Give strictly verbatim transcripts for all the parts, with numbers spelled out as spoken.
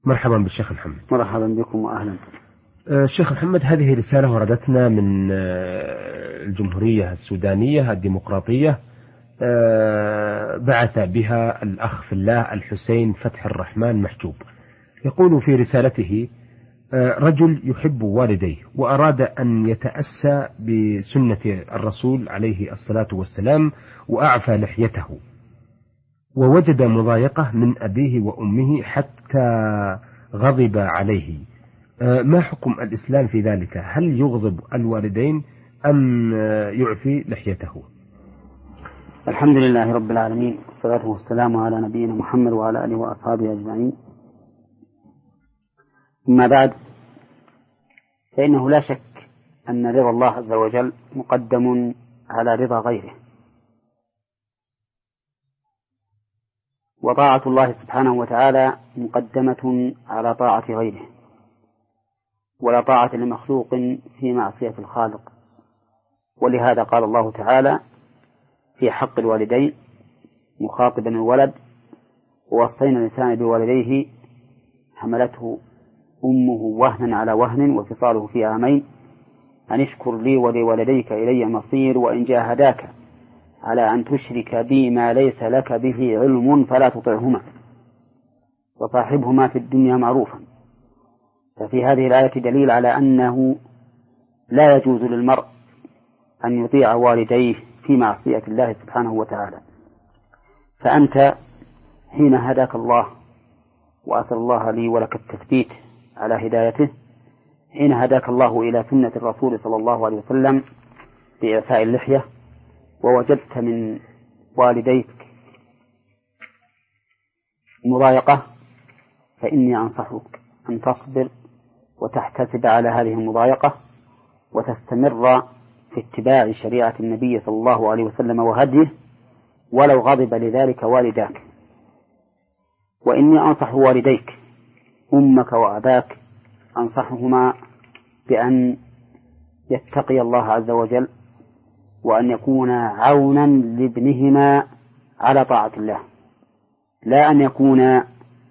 مرحبا بالشيخ محمد. مرحبا بكم وأهلا. الشيخ محمد، هذه رسالة وردتنا من الجمهورية السودانية الديمقراطية، بعث بها الأخ في الله الحسين فتح الرحمن محجوب. يقول في رسالته: رجل يحب والديه وأراد أن يتأسى بسنة الرسول عليه الصلاة والسلام وأعفى لحيته، ووجد مضايقة من أبيه وأمه حتى غضب عليه. ما حكم الإسلام في ذلك؟ هل يغضب الوالدين أم يعفي لحيته؟ الحمد لله رب العالمين، والصلاة والسلام على نبينا محمد وعلى آله وأصحابه أجمعين. أما بعد، فإنه لا شك أن رضا الله عز وجل مقدم على رضا غيره، وطاعة الله سبحانه وتعالى مقدمة على طاعة غيره، ولا طاعة لمخلوق في معصية الخالق. ولهذا قال الله تعالى في حق الوالدين مخاطبا الولد: ووصينا الإنسان بوالديه حملته أمه وهنا على وهن وفصاله في عامين أن اشكر لي ولوالديك إلي المصير وإن جاهداك على أن تشرك بي ما ليس لك به علم فلا تطعهما وصاحبهما في الدنيا معروفا. ففي هذه الآية دليل على أنه لا يجوز للمرء أن يطيع والديه في معصية الله سبحانه وتعالى. فأنت حين هداك الله، وأسأل الله لي ولك التثبيت على هدايته، حين هداك الله إلى سنة الرسول صلى الله عليه وسلم بإعفاء اللحية، ووجدت من والديك مضايقة، فإني أنصحك أن تصبر وتحتسب على هذه المضايقة وتستمر في اتباع شريعة النبي صلى الله عليه وسلم وهديه، ولو غضب لذلك والداك. وإني أنصح والديك أمك وأباك، أنصحهما بأن يتقي الله عز وجل، وأن يكون عونا لابنهما على طاعة الله، لا أن يكون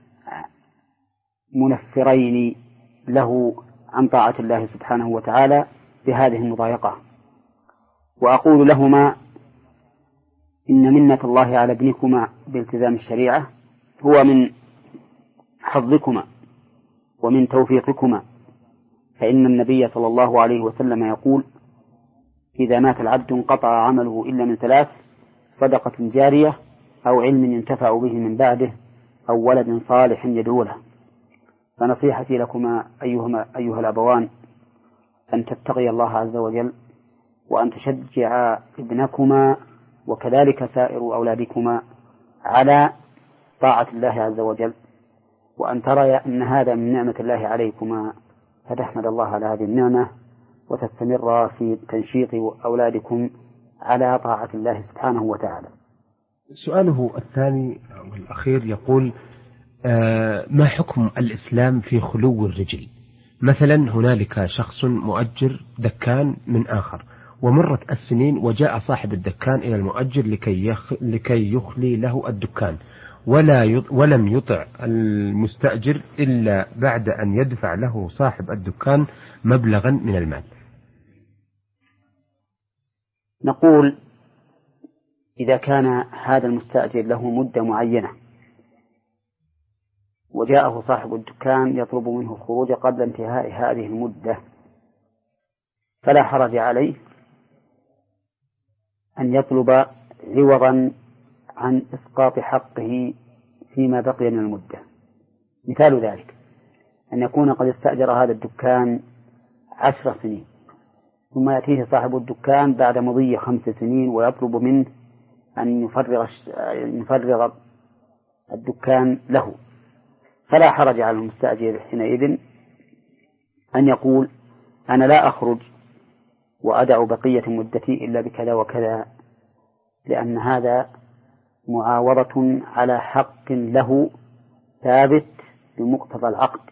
منفرين له عن طاعة الله سبحانه وتعالى بهذه المضايقة. وأقول لهما: إن منة الله على ابنكما بالتزام الشريعة هو من حظكما ومن توفيقكما، فإن النبي صلى الله عليه وسلم يقول: إذا مات العبد انقطع عمله إلا من ثلاث: صدقة جارية، أو علم ينتفع به من بعده، أو ولد صالح يدعو له. فنصيحتي لكما أيهما أيها الأبوان أن تتقي الله عز وجل، وأن تشجع ابنكما وكذلك سائر أولادكما على طاعة الله عز وجل، وأن ترى أن هذا من نعمة الله عليكما، فتحمد الله على هذه النعمة وتستمر في تنشيط أولادكم على طاعة الله سبحانه وتعالى. سؤاله الثاني والأخير يقول: آه ما حكم الإسلام في خلو الرجل؟ مثلا هنالك شخص مؤجر دكان من آخر، ومرت السنين وجاء صاحب الدكان إلى المؤجر لكي, يخ... لكي يخلي له الدكان، ولا ي... ولم يطع المستأجر إلا بعد أن يدفع له صاحب الدكان مبلغا من المال. نقول: إذا كان هذا المستأجر له مدة معينة وجاءه صاحب الدكان يطلب منه الخروج قبل انتهاء هذه المدة، فلا حرج عليه أن يطلب عوضا عن إسقاط حقه فيما بقي من المدة. مثال ذلك أن يكون قد استأجر هذا الدكان عشر سنين، ثم يأتيه صاحب الدكان بعد مضي خمس سنين ويطلب منه أن يفرغ يفرغ الدكان له، فلا حرج على المستأجر حينئذ أن يقول: أنا لا أخرج وأدع بقية مدتي إلا بكذا وكذا، لأن هذا معاوضة على حق له ثابت بمقتضى العقد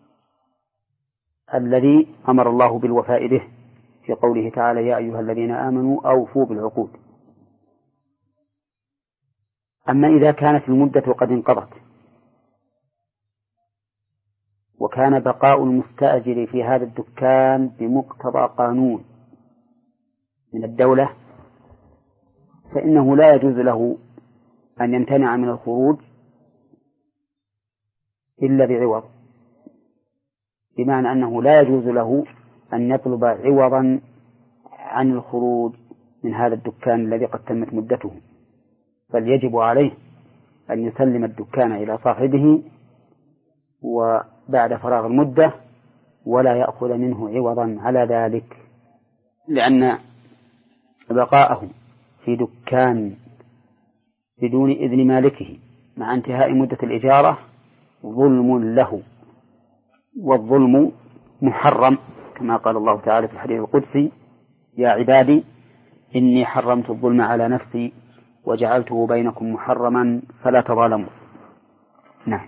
الذي أمر الله بالوفاء به في قوله تعالى: يا أيها الذين آمنوا أوفوا بالعقود. أما إذا كانت المدة قد انقضت وكان بقاء المستأجر في هذا الدكان بمقتضى قانون من الدولة، فإنه لا يجوز له أن يمتنع من الخروج إلا بعوض، بمعنى أنه لا يجوز له أن يطلب عوضا عن الخروج من هذا الدكان الذي قد تمت مدته، بل يجب عليه أن يسلم الدكان إلى صاحبه وبعد فراغ المدة ولا يأخذ منه عوضا على ذلك، لأن بقاءه في دكان بدون إذن مالكه مع انتهاء مدة الإجارة ظلم له، والظلم محرم، كما قال الله تعالى في الحديث القدسي: يا عبادي إني حرمت الظلم على نفسي وجعلته بينكم محرما فلا تظالموا. نعم.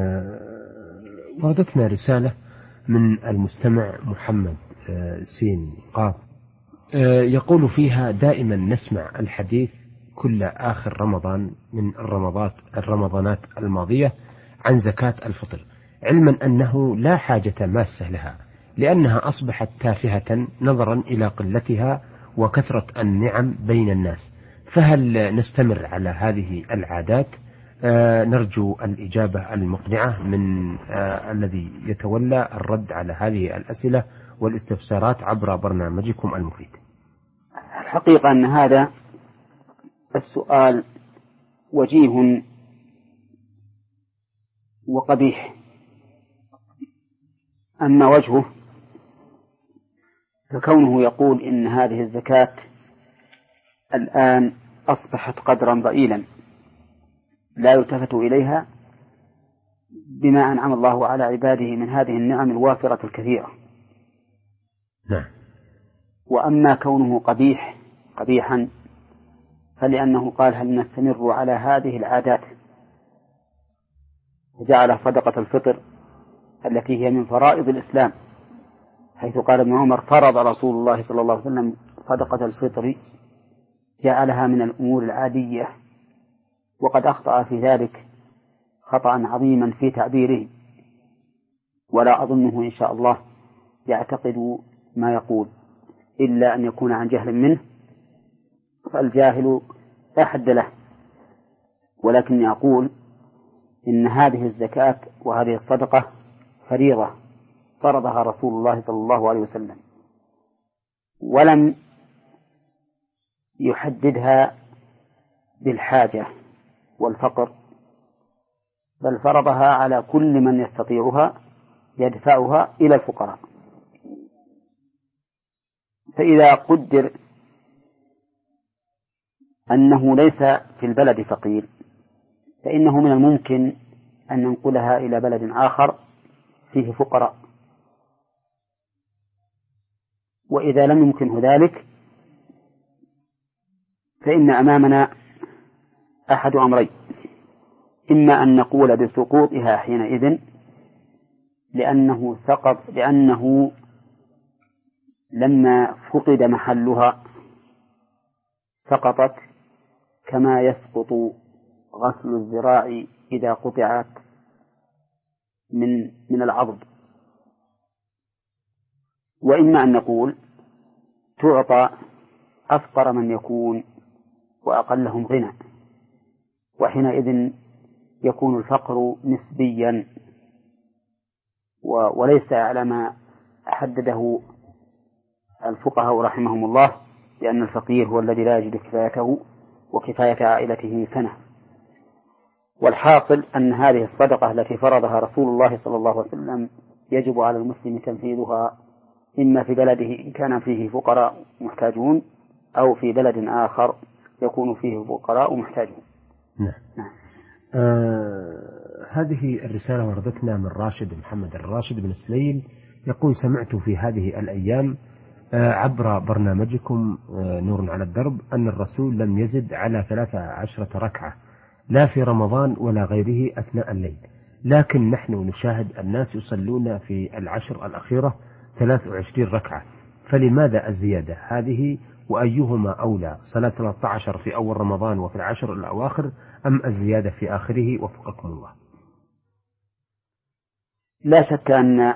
وردتنا رسالة من المستمع محمد سين قاف، يقول فيها: دائما نسمع الحديث كل آخر رمضان من الرمضات الرمضانات الماضية عن زكاة الفطر، علما أنه لا حاجة ماسة لها لأنها أصبحت تافهة نظرا إلى قلتها وكثرة النعم بين الناس، فهل نستمر على هذه العادات؟ آه نرجو الإجابة المقنعة من آه الذي يتولى الرد على هذه الأسئلة والاستفسارات عبر برنامجكم المفيد. الحقيقة أن هذا السؤال وجيه وقبيح. أما وجهه فكونه يقول إن هذه الزكاة الآن أصبحت قدرا ضئيلا لا يلتفت إليها بما أنعم الله على عباده من هذه النعم الوافرة الكثيرة. نعم. وأما كونه قبيح قبيحا فلأنه قال: هل نستمر على هذه العادات؟ وجعل صدقة الفطر التي هي من فرائض الإسلام، حيث قال ابن عمر: فرض رسول الله صلى الله عليه وسلم صدقة الفطر، جعلها من الأمور العادية، وقد أخطأ في ذلك خطأ عظيما في تعبيره، ولا أظنه إن شاء الله يعتقد ما يقول إلا أن يكون عن جهل منه، فالجاهل لا حد له. ولكن أقول إن هذه الزكاة وهذه الصدقة فريضة فرضها رسول الله صلى الله عليه وسلم، ولم يحددها بالحاجة والفقر، بل فرضها على كل من يستطيعها يدفعها إلى الفقراء. فإذا قدر أنه ليس في البلد فقير فإنه من الممكن أن ننقلها إلى بلد آخر فيه فقراء، وإذا لم يمكنه ذلك فإن أمامنا أحد أمرين: إما أن نقول بسقوطها حينئذ لأنه سقط لأنه لما فقد محلها سقطت كما يسقط غسل الذراع إذا قطعت من من العضد، وإما أن نقول تعطى أفقر من يكون وأقلهم غنى، وحينئذ يكون الفقر نسبيا وليس على ما حدده الفقهاء رحمهم الله، لأن الفقير هو الذي لا يجد كفايته وكفاية عائلته سنة. والحاصل أن هذه الصدقة التي فرضها رسول الله صلى الله عليه وسلم يجب على المسلم تنفيذها إما في بلده إن كان فيه فقراء محتاجون أو في بلد آخر يكون فيه فقراء محتاجون. نعم. نعم. آه هذه الرسالة وردتنا من راشد محمد الراشد بن السليل، يقول: سمعت في هذه الأيام آه عبر برنامجكم آه نور على الدرب أن الرسول لم يزد على ثلاثة عشرة ركعة لا في رمضان ولا غيره أثناء الليل، لكن نحن نشاهد الناس يصلون في العشر الأخيرة ثلاث وعشرين ركعة، فلماذا الزيادة هذه؟ وأيهما أولى، صلاة ثلاثة عشر في أول رمضان وفي العشر الأواخر أم الزيادة في آخره؟ وفقكم الله. لا شك أن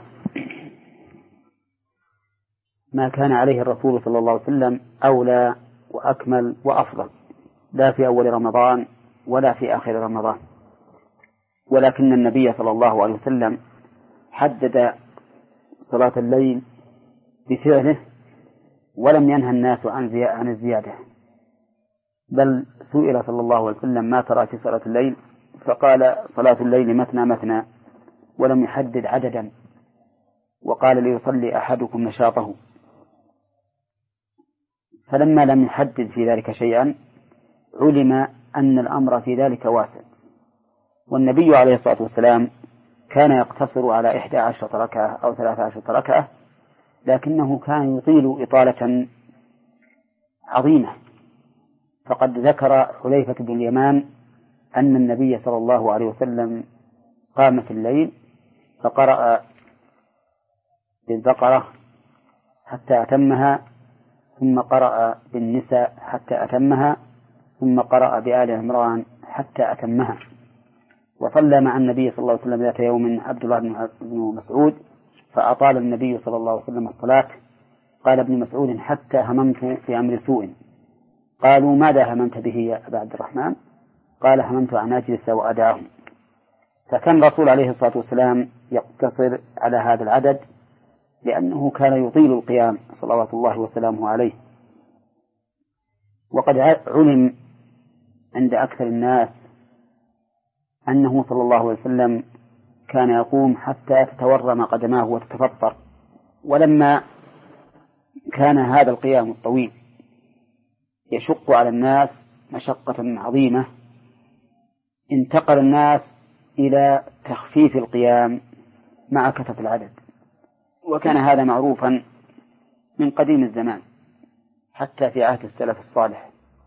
ما كان عليه الرسول صلى الله عليه وسلم أولى وأكمل وأفضل، لا في أول رمضان ولا في آخر رمضان، ولكن النبي صلى الله عليه وسلم حدد صلاة الليل بفعله ولم ينهى الناس عن الزيادة، بل سئل صلى الله عليه وسلم ما ترى في صلاة الليل فقال صلاة الليل مثنى مثنى، ولم يحدد عددا، وقال ليصلي أحدكم نشاطه. فلما لم يحدد في ذلك شيئا علم أن الأمر في ذلك واسع. والنبي عليه الصلاة والسلام كان يقتصر على إحدى عشرة ركعة أو ثلاثة عشرة ركعة، لكنه كان يطيل إطالة عظيمة. فقد ذكر حذيفة بن اليمان أن النبي صلى الله عليه وسلم قام في الليل فقرأ بالبقرة حتى أتمها، ثم قرأ بالنساء حتى أتمها، ثم قرأ بآل عمران حتى أتمها. وصلى مع النبي صلى الله عليه وسلم ذات يوم عبد الله بن مسعود فأطال النبي صلى الله عليه وسلم الصلاة. قال ابن مسعود حتى هممت في أمر سوء. قالوا ماذا هممت به يا أبا عبد الرحمن؟ قال هممت أن أجلس وأدعهم. فكان الرسول عليه الصلاة والسلام يقتصر على هذا العدد لأنه كان يطيل القيام صلوات الله وسلامه عليه. وقد علم عند أكثر الناس أنه صلى الله عليه وسلم كان يقوم حتى تتورم قدماه وتتفطر. ولما كان هذا القيام الطويل يشق على الناس مشقة عظيمة انتقل الناس إلى تخفيف القيام مع كثرة العدد، وكان هذا معروفا من قديم الزمان حتى في عهد السلف الصالح.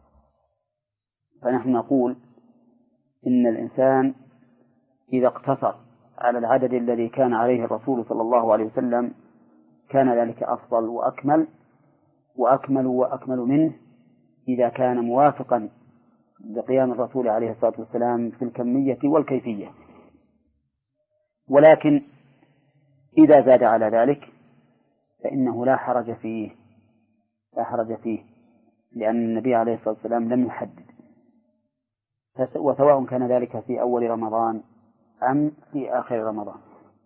فنحن نقول إن الإنسان إذا اقتصر على العدد الذي كان عليه الرسول صلى الله عليه وسلم كان ذلك أفضل وأكمل، وأكمل وأكمل منه إذا كان موافقا بقيام الرسول عليه الصلاة والسلام في الكمية والكيفية. ولكن إذا زاد على ذلك فإنه لا حرج فيه لا حرج فيه لأن النبي عليه الصلاة والسلام لم يحدد، وسواء كان ذلك في أول رمضان أم في آخر رمضان.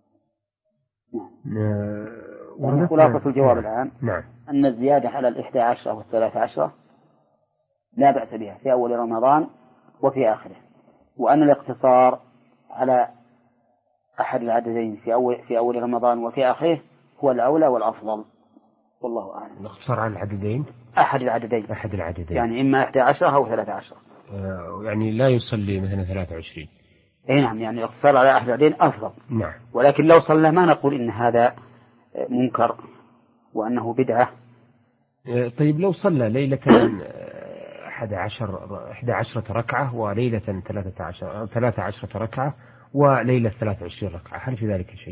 نعم. خلاصة الجواب الآن نعم. أن الزيادة على الإحدى عشرة والثلاثة عشرة لا بأس بها في أول رمضان وفي آخره، وأن الاقتصار على أحد العددين في أول في أول رمضان وفي آخره هو الأولى والأفضل، والله أعلم. الاقتصار على العددين أحد العددين أحد العددين يعني إما إحدى عشرة أو ثلاثة عشرة. آه يعني لا يصلي مثلا ثلاثة وعشرين. أي نعم، يعني الاقتصار على أحد العددين أفضل. نعم. ولكن لو صلى ما نقول إن هذا منكر وأنه بدعة. آه طيب لو صلى ليلة أحد عشر إحدى عشرة ركعة وليلة ثلاثة عشر ثلاثة عشرة ركعة وليلة ثلاثة وعشرين ركعة، هل في ذلك شيء؟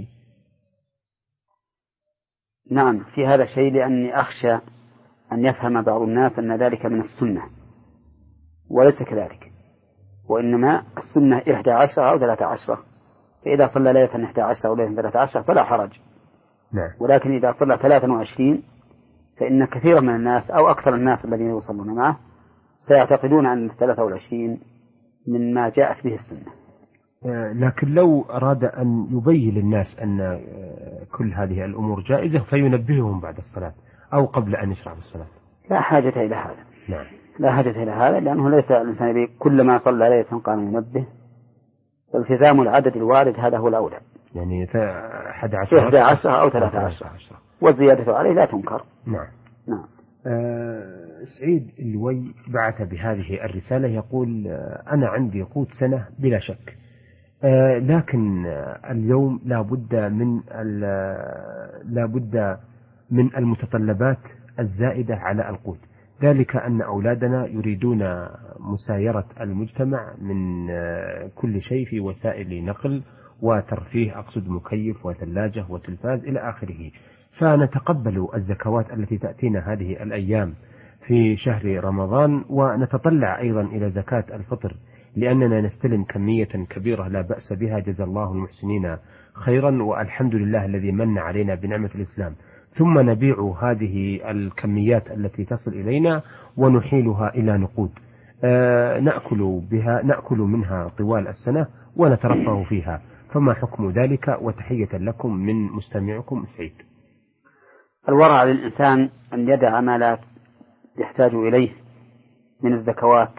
نعم في هذا شيء، لأني أخشى أن يفهم بعض الناس أن ذلك من السنة، وليس كذلك، وإنما السنة إحدى عشرة أو ثلاثة عشرة، فإذا صلى ليلة إحدى عشرة أو ليلة ثلاثة عشرة فلا حرج. نعم. ولكن إذا صلى ثلاثة وعشرين فإن كثيرا من الناس أو أكثر الناس الذين يصلون معه سيعتقدون أن الثلاثة والعشرين مما جاءت به السنة. لكن لو أراد أن يبين للناس أن كل هذه الأمور جائزة فينبههم بعد الصلاة أو قبل أن يشرع بالصلاة لا حاجة إلى هذا. نعم. لا حاجة إلى هذا، لأنه ليس الإنسان يبي كل ما صلى ليلة قام ينبه. التزام العدد الوارد هذا هو الأولى، يعني أحد عشر إحدى عشرة أو ثلاثة عشرة، والزيادة عليه لا تنكر. نعم. نعم. آه سعيد اللوي بعث بهذه الرسالة يقول آه أنا عندي قوت سنة بلا شك، آه لكن آه اليوم لا بد من لا بد من المتطلبات الزائدة على القوت، ذلك أن أولادنا يريدون مسايرة المجتمع من آه كل شيء في وسائل نقل وترفيه، أقصد مكيف وثلاجة وتلفاز إلى آخره، فنتقبل الزكوات التي تأتينا هذه الأيام في شهر رمضان، ونتطلع أيضا إلى زكاة الفطر لأننا نستلم كمية كبيرة لا بأس بها، جزا الله المحسنين خيرا، والحمد لله الذي من علينا بنعمة الإسلام، ثم نبيع هذه الكميات التي تصل إلينا ونحيلها إلى نقود آه نأكل بها نأكل منها طوال السنة ونترفه فيها، فما حكم ذلك؟ وتحية لكم من مستمعكم سعيد. الورع للإنسان أن يدع ما لا يحتاج إليه من الزكوات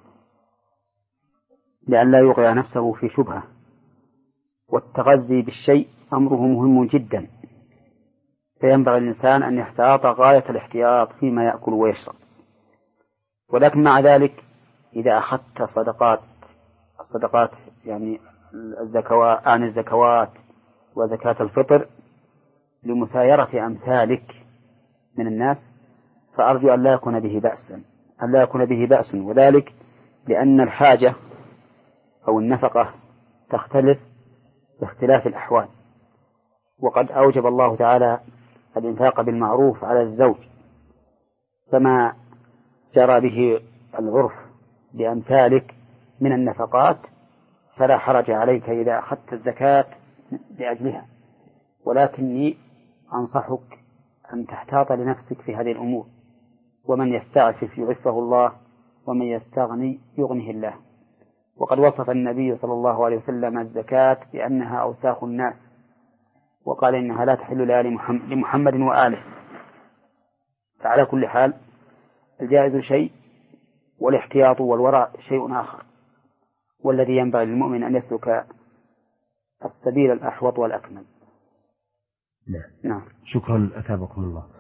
لئلا يوقع نفسه في شبهة، والتغذي بالشيء أمره مهم جدا، فينبغي الإنسان أن يحتاط غاية الاحتياط فيما يأكل ويشرب. ولكن مع ذلك إذا أخذت صدقات الصدقات يعني الزكوات عن الزكوات وزكاة الفطر لمسايرة أمثالك من الناس، فأرجو أن لا يكون به بأس أن لا يكون به بأس وذلك لأن الحاجة أو النفقة تختلف باختلاف الأحوال، وقد أوجب الله تعالى الإنفاق بالمعروف على الزوج، فما جرى به العرف بأمثالك من النفقات فلا حرج عليك إذا أخذت الزكاة لأجلها، ولكني أنصحك أن تحتاط لنفسك في هذه الأمور، ومن يستعفف يعفه الله ومن يستغني يغنه الله. وقد وصف النبي صلى الله عليه وسلم الزكاة بأنها أوساخ الناس، وقال إنها لا تحل لمحمد وآله. فعلى كل حال الجائز شيء والاحتياط والورع شيء آخر، والذي ينبغي للمؤمن أن يسلك السبيل الأحوط والأكمل. نعم. نعم. شكرا أثابكم الله.